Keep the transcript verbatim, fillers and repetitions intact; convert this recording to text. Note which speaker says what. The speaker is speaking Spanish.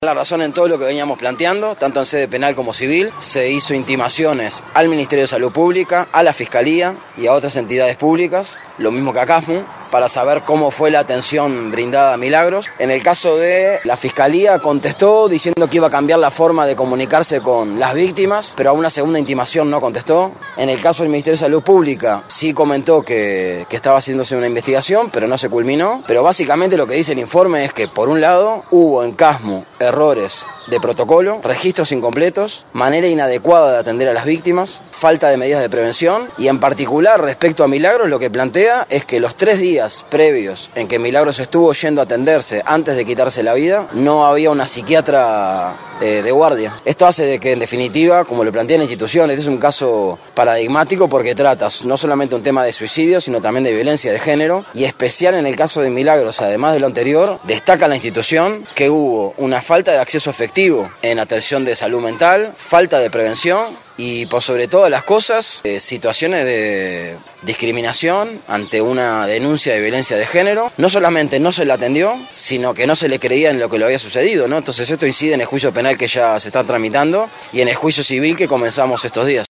Speaker 1: La razón en todo lo que veníamos planteando, tanto en sede penal como civil, se hizo intimaciones al Ministerio de Salud Pública, a la Fiscalía y a otras entidades públicas, lo mismo que a CASMU, para saber cómo fue la atención brindada a Milagros. En el caso de la Fiscalía contestó diciendo que iba a cambiar la forma de comunicarse con las víctimas, pero a una segunda intimación no contestó. En el caso del Ministerio de Salud Pública sí comentó que, que estaba haciéndose una investigación, pero no se culminó. Pero básicamente lo que dice el informe es que, por un lado, hubo en CASMU errores de protocolo, registros incompletos, manera inadecuada de atender a las víctimas, falta de medidas de prevención y en particular respecto a Milagros lo que plantea es que los tres días previos en que Milagros estuvo yendo a atenderse antes de quitarse la vida no había una psiquiatra eh, de guardia. Esto hace de que en definitiva, como lo plantea la institución, este es un caso paradigmático porque trata no solamente un tema de suicidio sino también de violencia de género y especial en el caso de Milagros, además de lo anterior, destaca la institución que hubo una falta de acceso efectivo en atención de salud mental, falta de prevención y por sobre todas las cosas, eh, situaciones de discriminación ante una denuncia de violencia de género. No solamente no se le atendió, sino que no se le creía en lo que le había sucedido, ¿no? Entonces esto incide en el juicio penal que ya se está tramitando y en el juicio civil que comenzamos estos días.